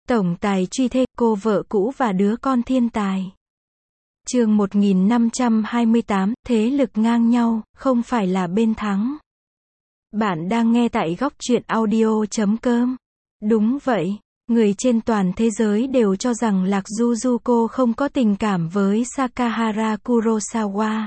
Tổng tài truy thê, cô vợ cũ và đứa con thiên tài. Chương 1528, thế lực ngang nhau, không phải là bên thắng. Bạn đang nghe tại góc truyện audio.com. Đúng vậy, người trên toàn thế giới đều cho rằng Lạc Jujuko không có tình cảm với Sakahara Kurosawa.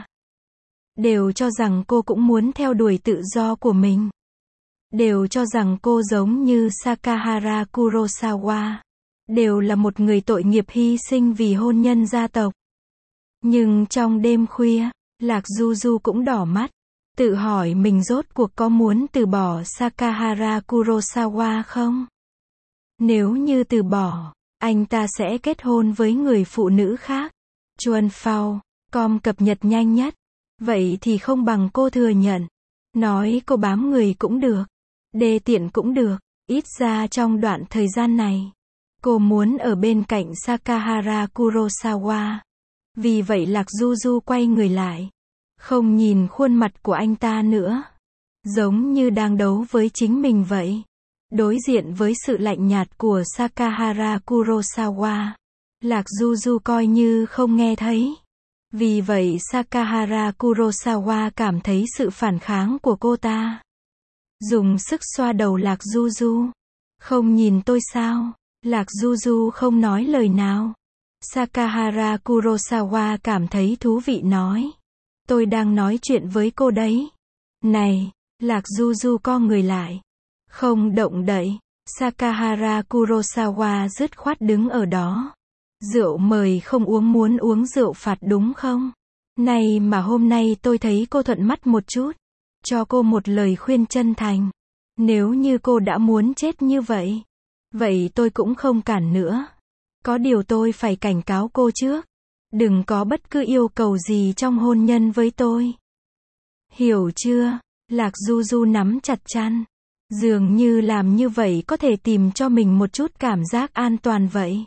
Đều cho rằng cô cũng muốn theo đuổi tự do của mình. Đều cho rằng cô giống như Sakahara Kurosawa. Đều là một người tội nghiệp hy sinh vì hôn nhân gia tộc. Nhưng trong đêm khuya, Lạc Juju cũng đỏ mắt. Tự hỏi mình rốt cuộc có muốn từ bỏ Sakahara Kurosawa không? Nếu như từ bỏ, anh ta sẽ kết hôn với người phụ nữ khác. Chuan Phao, com cập nhật nhanh nhất. Vậy thì không bằng cô thừa nhận. Nói cô bám người cũng được. Đê tiện cũng được. Ít ra trong đoạn thời gian này, cô muốn ở bên cạnh Sakahara Kurosawa. Vì vậy Lạc Juju quay người lại. Không nhìn khuôn mặt của anh ta nữa. Giống như đang đấu với chính mình vậy. Đối diện với sự lạnh nhạt của Sakahara Kurosawa, Lạc Juju coi như không nghe thấy. Vì vậy Sakahara Kurosawa cảm thấy sự phản kháng của cô ta. Dùng sức xoa đầu Lạc Juju. Không nhìn tôi sao? Lạc Juju không nói lời nào. Sakahara Kurosawa cảm thấy thú vị nói. Tôi đang nói chuyện với cô đấy. Này, Lạc Juju co người lại. Không động đậy. Sakahara Kurosawa dứt khoát đứng ở đó. Rượu mời không uống muốn uống rượu phạt đúng không? Này mà hôm nay tôi thấy cô thuận mắt một chút. Cho cô một lời khuyên chân thành. Nếu như cô đã muốn chết như vậy, vậy tôi cũng không cản nữa. Có điều tôi phải cảnh cáo cô trước. Đừng có bất cứ yêu cầu gì trong hôn nhân với tôi. Hiểu chưa? Lạc Juju nắm chặt chăn. Dường như làm như vậy có thể tìm cho mình một chút cảm giác an toàn vậy.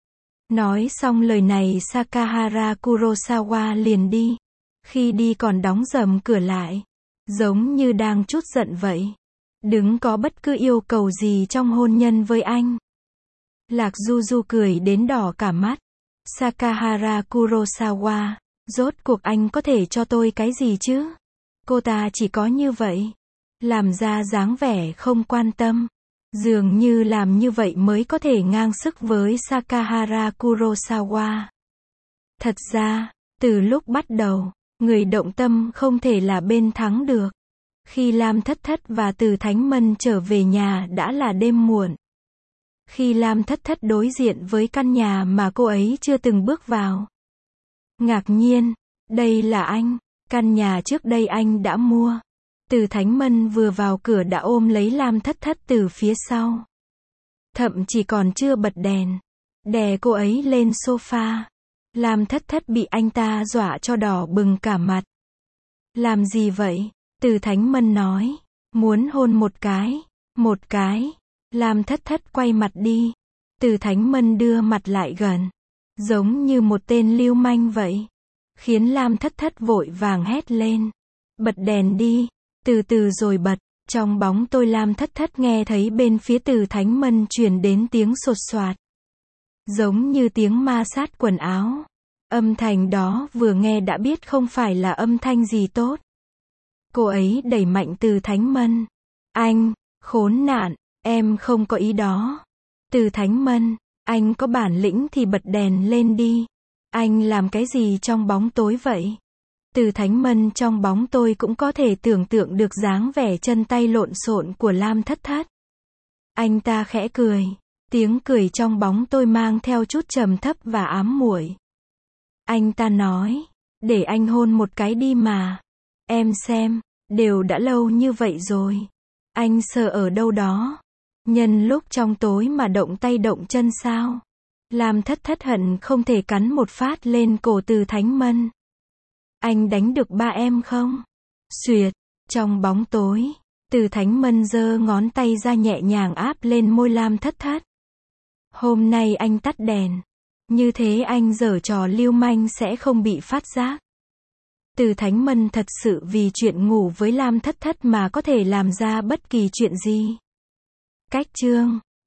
Nói xong lời này Sakahara Kurosawa liền đi. Khi đi còn đóng rầm cửa lại. Giống như đang trút giận vậy. Đừng có bất cứ yêu cầu gì trong hôn nhân với anh. Lạc Juju cười đến đỏ cả mắt. Sakahara Kurosawa, rốt cuộc anh có thể cho tôi cái gì chứ? Cô ta chỉ có như vậy. Làm ra dáng vẻ không quan tâm. Dường như làm như vậy mới có thể ngang sức với Sakahara Kurosawa. Thật ra, từ lúc bắt đầu, người động tâm không thể là bên thắng được. Khi Lam Thất Thất và Từ Thánh Mân trở về nhà đã là đêm muộn. Khi Lam Thất Thất đối diện với căn nhà mà cô ấy chưa từng bước vào. Ngạc nhiên, đây là anh, căn nhà trước đây anh đã mua. Từ Thánh Mân vừa vào cửa đã ôm lấy Lam Thất Thất từ phía sau. Thậm chí còn chưa bật đèn. Đè cô ấy lên sofa. Lam Thất Thất bị anh ta dọa cho đỏ bừng cả mặt. Làm gì vậy? Từ Thánh Mân nói. Muốn hôn một cái. Một cái. Lam Thất Thất quay mặt đi. Từ Thánh Mân đưa mặt lại gần. Giống như một tên lưu manh vậy. Khiến Lam Thất Thất vội vàng hét lên. Bật đèn đi. Từ từ rồi bật. Trong bóng tôi Lam Thất Thất nghe thấy bên phía Từ Thánh Mân truyền đến tiếng sột soạt. Giống như tiếng ma sát quần áo. Âm thanh đó vừa nghe đã biết không phải là âm thanh gì tốt. Cô ấy đẩy mạnh Từ Thánh Mân. Anh, khốn nạn, em không có ý đó. Từ Thánh Mân, anh có bản lĩnh thì bật đèn lên đi. Anh làm cái gì trong bóng tối vậy? Từ Thánh Mân trong bóng tôi cũng có thể tưởng tượng được dáng vẻ chân tay lộn xộn của Lam Thất Thất. Anh ta khẽ cười. Tiếng cười trong bóng tôi mang theo chút trầm thấp và ám muội. Anh ta nói, để anh hôn một cái đi mà. Em xem, đều đã lâu như vậy rồi. Anh sờ ở đâu đó. Nhân lúc trong tối mà động tay động chân sao? Lam Thất Thất hận không thể cắn một phát lên cổ Từ Thánh Mân. Anh đánh được ba em không? Xuyệt, trong bóng tối, Từ Thánh Mân giơ ngón tay ra nhẹ nhàng áp lên môi Lam Thất Thất. Hôm nay anh tắt đèn. Như thế anh giở trò lưu manh sẽ không bị phát giác. Từ Thánh Mân thật sự vì chuyện ngủ với Lam Thất Thất mà có thể làm ra bất kỳ chuyện gì. Cách chương